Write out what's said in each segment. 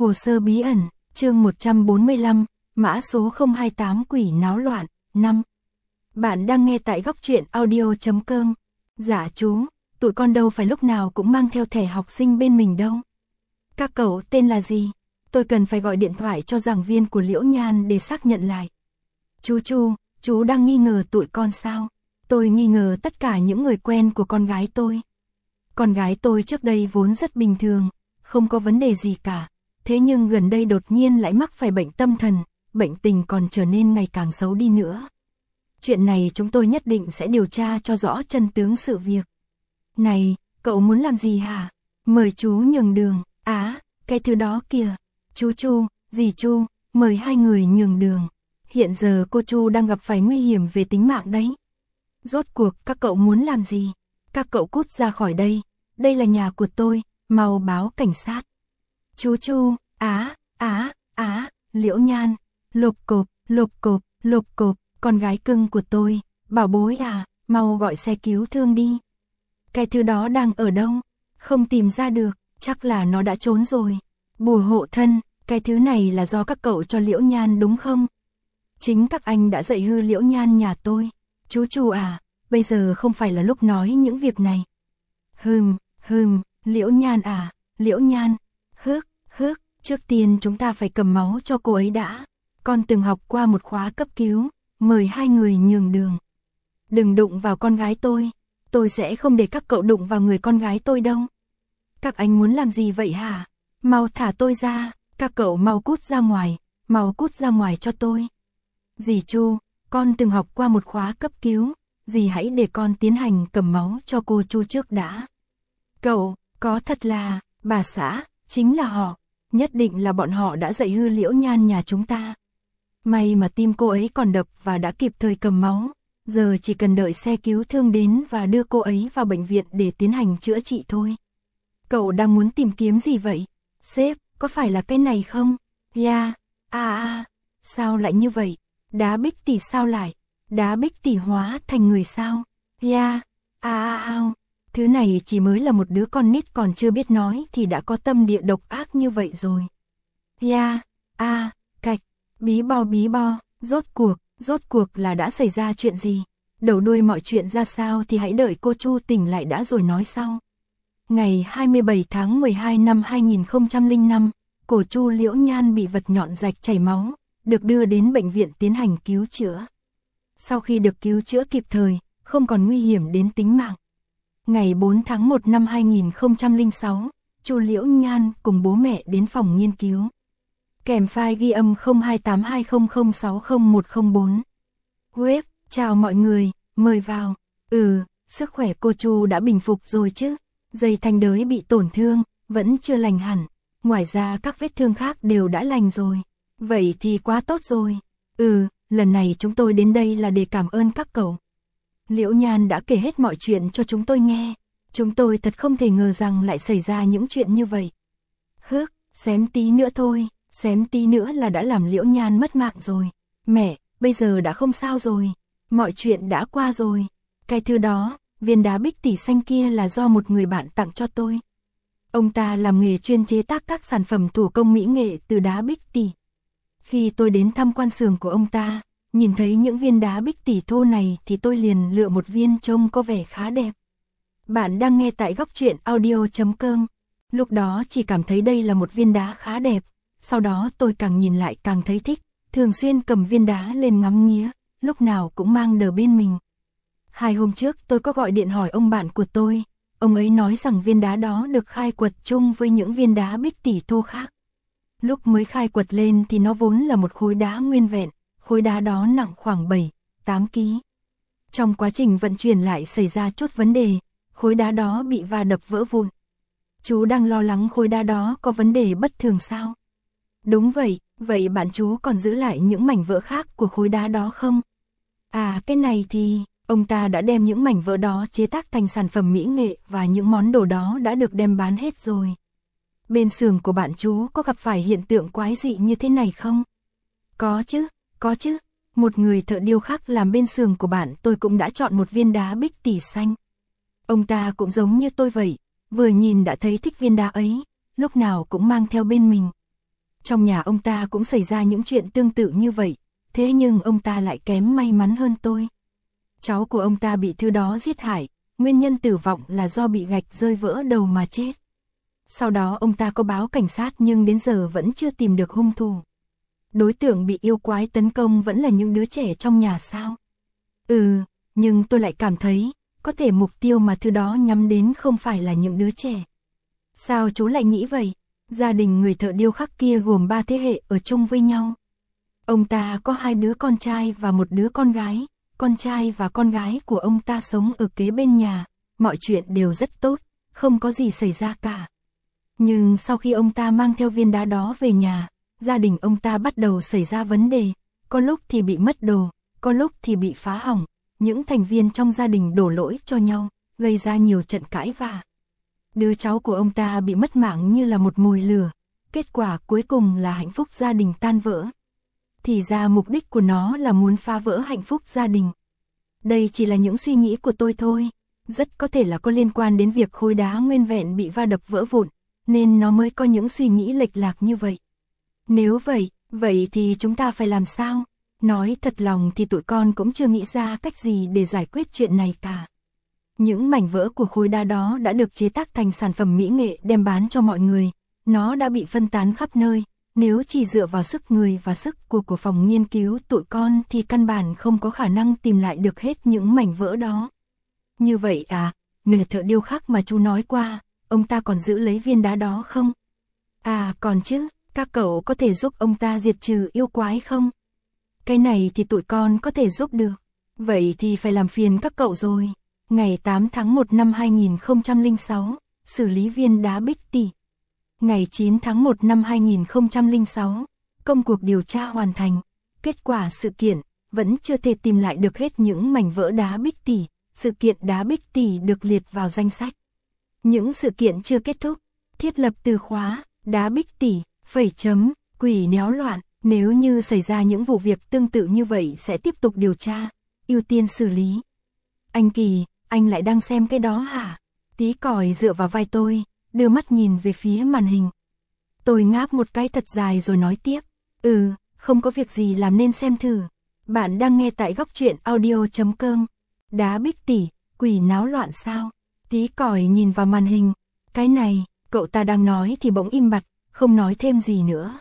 Hồ sơ bí ẩn, chương 145, mã số 028 quỷ náo loạn, 5. Bạn đang nghe tại góc truyện audio.com. Dạ chú, tụi con đâu phải lúc nào cũng mang theo thẻ học sinh bên mình đâu. Các cậu tên là gì? Tôi cần phải gọi điện thoại cho giảng viên của Liễu Nhan để xác nhận lại. Chú đang nghi ngờ tụi con sao? Tôi nghi ngờ tất cả những người quen của con gái tôi. Con gái tôi trước đây vốn rất bình thường, không có vấn đề gì cả. Thế nhưng gần đây đột nhiên lại mắc phải bệnh tâm thần, bệnh tình còn trở nên ngày càng xấu đi nữa. Chuyện này chúng tôi nhất định sẽ điều tra cho rõ chân tướng sự việc. Này, cậu muốn làm gì hả? Mời chú nhường đường. Cái thứ đó kìa. Dì Chu, mời hai người nhường đường. Hiện giờ cô Chu đang gặp phải nguy hiểm về tính mạng đấy. Rốt cuộc các cậu muốn làm gì? Các cậu cút ra khỏi đây. Đây là nhà của tôi, mau báo cảnh sát. Liễu Nhan, lộp cộp, con gái cưng của tôi, bảo bối à, mau gọi xe cứu thương đi. Cái thứ đó đang ở đâu? Không tìm ra được, chắc là nó đã trốn rồi. Bùa hộ thân, cái thứ này là do các cậu cho Liễu Nhan đúng không? Chính các anh đã dạy hư Liễu Nhan nhà tôi. Chú à, bây giờ không phải là lúc nói những việc này. Liễu Nhan à, Liễu Nhan, trước tiên chúng ta phải cầm máu cho cô ấy đã. Con từng học qua một khóa cấp cứu, mời hai người nhường đường. Đừng đụng vào con gái tôi sẽ không để các cậu đụng vào người con gái tôi đâu. Các anh muốn làm gì vậy hả? Mau thả tôi ra, các cậu mau cút ra ngoài cho tôi. Dì Chu, con từng học qua một khóa cấp cứu, dì hãy để con tiến hành cầm máu cho cô Chu trước đã. Cậu, có thật là, bà xã, chính là họ, nhất định là bọn họ đã dạy hư Liễu Nhan nhà chúng ta. May mà tim cô ấy còn đập và đã kịp thời cầm máu, giờ chỉ cần đợi xe cứu thương đến và đưa cô ấy vào bệnh viện để tiến hành chữa trị thôi. Cậu đang muốn tìm kiếm gì vậy? Sếp, có phải là cái này không? Sao lại như vậy? Đá Bích Tỷ sao lại? Đá Bích Tỷ hóa thành người sao? Thứ này chỉ mới là một đứa con nít còn chưa biết nói thì đã có tâm địa độc ác như vậy rồi. Bí bo, rốt cuộc là đã xảy ra chuyện gì? Đầu đuôi mọi chuyện ra sao thì hãy đợi cô Chu tỉnh lại đã rồi nói sau. Ngày 27 tháng 12 năm 2005, cổ Chu Liễu Nhan bị vật nhọn rạch chảy máu, được đưa đến bệnh viện tiến hành cứu chữa. Sau khi được cứu chữa kịp thời, không còn nguy hiểm đến tính mạng. Ngày 4 tháng 1 năm 2006, Chu Liễu Nhan cùng bố mẹ đến phòng nghiên cứu. Kèm file ghi âm 028200600104. Web, chào mọi người, mời vào. Sức khỏe cô Chu đã bình phục rồi chứ? Dây thanh đới bị tổn thương, vẫn chưa lành hẳn. Ngoài ra các vết thương khác đều đã lành rồi. Vậy thì quá tốt rồi. Lần này chúng tôi đến đây là để cảm ơn các cậu. Liễu Nhan đã kể hết mọi chuyện cho chúng tôi nghe. Chúng tôi thật không thể ngờ rằng lại xảy ra những chuyện như vậy. Xém tí nữa là đã làm Liễu Nhan mất mạng rồi. Mẹ, bây giờ đã không sao rồi. Mọi chuyện đã qua rồi. Cái thứ đó, viên đá Bích Tỷ xanh kia là do một người bạn tặng cho tôi. Ông ta làm nghề chuyên chế tác các sản phẩm thủ công mỹ nghệ từ đá Bích Tỷ. Khi tôi đến thăm quan xưởng của ông ta, nhìn thấy những viên đá Bích Tỷ thô này thì tôi liền lựa một viên trông có vẻ khá đẹp. Bạn đang nghe tại góc truyện audio.com. Lúc đó chỉ cảm thấy đây là một viên đá khá đẹp. Sau đó tôi càng nhìn lại càng thấy thích, thường xuyên cầm viên đá lên ngắm nghía, lúc nào cũng mang đờ bên mình. 2 hôm trước tôi có gọi điện hỏi ông bạn của tôi, ông ấy nói rằng viên đá đó được khai quật chung với những viên đá Bích Tỷ thô khác. Lúc mới khai quật lên thì nó vốn là một khối đá nguyên vẹn, khối đá đó nặng khoảng 7-8 kg. Trong quá trình vận chuyển lại xảy ra chút vấn đề, khối đá đó bị va đập vỡ vụn. Chú đang lo lắng khối đá đó có vấn đề bất thường sao? Đúng vậy, vậy bạn chú còn giữ lại những mảnh vỡ khác của khối đá đó không? Cái này thì, ông ta đã đem những mảnh vỡ đó chế tác thành sản phẩm mỹ nghệ và những món đồ đó đã được đem bán hết rồi. Bên xưởng của bạn chú có gặp phải hiện tượng quái dị như thế này không? Có chứ. Một người thợ điêu khắc làm bên xưởng của bạn tôi cũng đã chọn một viên đá Bích Tỷ xanh. Ông ta cũng giống như tôi vậy, vừa nhìn đã thấy thích viên đá ấy, lúc nào cũng mang theo bên mình. Trong nhà ông ta cũng xảy ra những chuyện tương tự như vậy, thế nhưng ông ta lại kém may mắn hơn tôi. Cháu của ông ta bị thứ đó giết hại, nguyên nhân tử vong là do bị gạch rơi vỡ đầu mà chết. Sau đó ông ta có báo cảnh sát nhưng đến giờ vẫn chưa tìm được hung thủ. Đối tượng bị yêu quái tấn công vẫn là những đứa trẻ trong nhà sao? Nhưng tôi lại cảm thấy, có thể mục tiêu mà thứ đó nhắm đến không phải là những đứa trẻ. Sao chú lại nghĩ vậy? Gia đình người thợ điêu khắc kia gồm 3 thế hệ ở chung với nhau. Ông ta có 2 đứa con trai và 1 đứa con gái. Con trai và con gái của ông ta sống ở kế bên nhà, mọi chuyện đều rất tốt, không có gì xảy ra cả. Nhưng sau khi ông ta mang theo viên đá đó về nhà, gia đình ông ta bắt đầu xảy ra vấn đề, có lúc thì bị mất đồ, có lúc thì bị phá hỏng, những thành viên trong gia đình đổ lỗi cho nhau, gây ra nhiều trận cãi vã. Đứa cháu của ông ta bị mất mạng như là một mồi lửa, kết quả cuối cùng là hạnh phúc gia đình tan vỡ. Thì ra mục đích của nó là muốn phá vỡ hạnh phúc gia đình. Đây chỉ là những suy nghĩ của tôi thôi, rất có thể là có liên quan đến việc khối đá nguyên vẹn bị va đập vỡ vụn, nên nó mới có những suy nghĩ lệch lạc như vậy. Nếu vậy thì chúng ta phải làm sao? Nói thật lòng thì tụi con cũng chưa nghĩ ra cách gì để giải quyết chuyện này cả. Những mảnh vỡ của khối đá đó đã được chế tác thành sản phẩm mỹ nghệ đem bán cho mọi người, nó đã bị phân tán khắp nơi. Nếu chỉ dựa vào sức người và sức của phòng nghiên cứu tụi con thì căn bản không có khả năng tìm lại được hết những mảnh vỡ đó. Như vậy à, người thợ điêu khắc mà chú nói qua, ông ta còn giữ lấy viên đá đó không? À còn chứ, các cậu có thể giúp ông ta diệt trừ yêu quái không? Cái này thì tụi con có thể giúp được. Vậy thì phải làm phiền các cậu rồi. Ngày 8 tháng 1 năm 2006, xử lý viên đá Bích Tỷ. Ngày 9 tháng 1 năm 2006, công cuộc điều tra hoàn thành. Kết quả sự kiện, vẫn chưa thể tìm lại được hết những mảnh vỡ đá Bích Tỷ. Sự kiện đá Bích Tỷ được liệt vào danh sách. Những sự kiện chưa kết thúc, thiết lập từ khóa, đá Bích Tỷ, quỷ néo loạn. Nếu như xảy ra những vụ việc tương tự như vậy sẽ tiếp tục điều tra, ưu tiên xử lý. Anh Kỳ, anh lại đang xem cái đó hả? Tí còi dựa vào vai tôi, đưa mắt nhìn về phía màn hình. Tôi ngáp một cái thật dài rồi nói tiếp. Không có việc gì làm nên xem thử. Bạn đang nghe tại góc truyện audio.com. Đá Bích Tỷ, quỷ náo loạn sao? Tí còi nhìn vào màn hình. Cái này, cậu ta đang nói thì bỗng im bặt, không nói thêm gì nữa.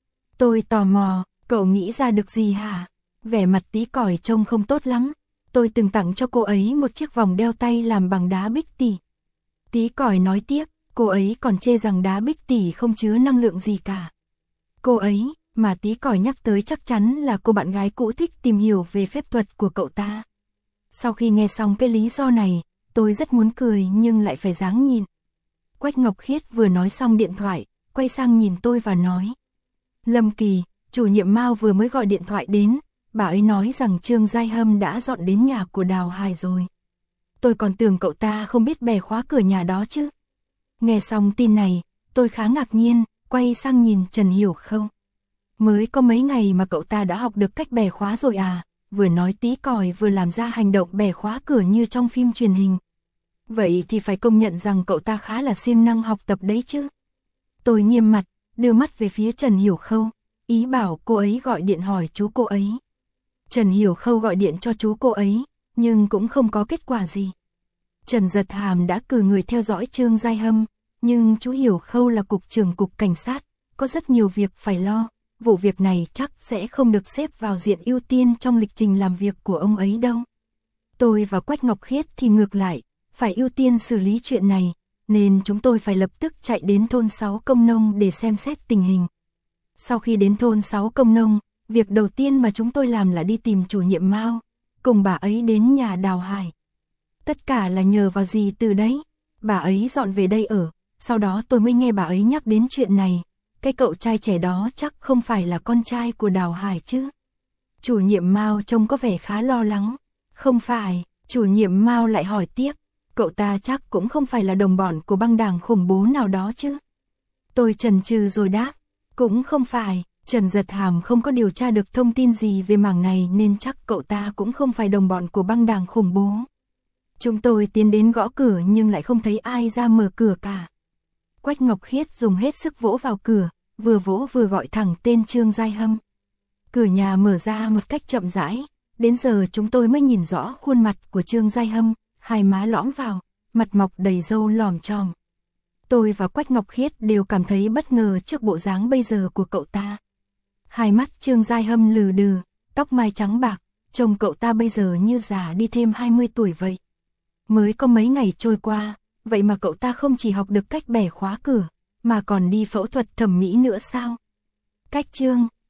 Tôi tò mò, cậu nghĩ ra được gì hả? Vẻ mặt Tí còi trông không tốt lắm. Tôi từng tặng cho cô ấy một chiếc vòng đeo tay làm bằng đá Bích Tỷ. Tí còi nói tiếp, cô ấy còn chê rằng đá Bích Tỷ không chứa năng lượng gì cả. Cô ấy, mà Tí còi nhắc tới chắc chắn là cô bạn gái cũ thích tìm hiểu về phép thuật của cậu ta. Sau khi nghe xong cái lý do này, tôi rất muốn cười nhưng lại phải ráng nhìn. Quách Ngọc Khiết vừa nói xong điện thoại, quay sang nhìn tôi và nói. Lâm Kỳ, chủ nhiệm Mao vừa mới gọi điện thoại đến, bà ấy nói rằng Trương Giai Hâm đã dọn đến nhà của Đào Hải rồi. Tôi còn tưởng cậu ta không biết bẻ khóa cửa nhà đó chứ. Nghe xong tin này, tôi khá ngạc nhiên, quay sang nhìn Trần Hiểu Khâu. Mới có mấy ngày mà cậu ta đã học được cách bẻ khóa rồi à? Vừa nói Tí còi vừa làm ra hành động bẻ khóa cửa như trong phim truyền hình. Vậy thì phải công nhận rằng cậu ta khá là siêng năng học tập đấy chứ. Tôi nghiêm mặt, đưa mắt về phía Trần Hiểu Khâu, ý bảo cô ấy gọi điện hỏi chú cô ấy. Trần Hiểu Khâu gọi điện cho chú cô ấy, nhưng cũng không có kết quả gì. Trần Giật Hàm đã cử người theo dõi Trương Giai Hâm, nhưng chú Hiểu Khâu là cục trưởng cục cảnh sát, có rất nhiều việc phải lo. Vụ việc này chắc sẽ không được xếp vào diện ưu tiên trong lịch trình làm việc của ông ấy đâu. Tôi và Quách Ngọc Khiết thì ngược lại, phải ưu tiên xử lý chuyện này, nên chúng tôi phải lập tức chạy đến thôn 6 Công Nông để xem xét tình hình. Sau khi đến thôn 6 Công Nông, việc đầu tiên mà chúng tôi làm là đi tìm chủ nhiệm Mao, cùng bà ấy đến nhà Đào Hải. Tất cả là nhờ vào gì từ đấy, bà ấy dọn về đây ở, sau đó tôi mới nghe bà ấy nhắc đến chuyện này. Cái cậu trai trẻ đó chắc không phải là con trai của Đào Hải chứ. Chủ nhiệm Mao trông có vẻ khá lo lắng. Không phải, chủ nhiệm Mao lại hỏi tiếp, cậu ta chắc cũng không phải là đồng bọn của băng đảng khủng bố nào đó chứ. Tôi chần chừ rồi đáp, cũng không phải. Trần Giật Hàm không có điều tra được thông tin gì về mảng này nên chắc cậu ta cũng không phải đồng bọn của băng đảng khủng bố. Chúng tôi tiến đến gõ cửa nhưng lại không thấy ai ra mở cửa cả. Quách Ngọc Khiết dùng hết sức vỗ vào cửa, vừa vỗ vừa gọi thẳng tên Trương Giai Hâm. Cửa nhà mở ra một cách chậm rãi, đến giờ chúng tôi mới nhìn rõ khuôn mặt của Trương Giai Hâm, hai má lõm vào, mặt mọc đầy râu lòm chòm. Tôi và Quách Ngọc Khiết đều cảm thấy bất ngờ trước bộ dáng bây giờ của cậu ta. Hai mắt Trương Giai Hâm lừ đừ, tóc mai trắng bạc, trông cậu ta bây giờ như già đi thêm 20 tuổi vậy. Mới có mấy ngày trôi qua, vậy mà cậu ta không chỉ học được cách bẻ khóa cửa, mà còn đi phẫu thuật thẩm mỹ nữa sao? Cách Trương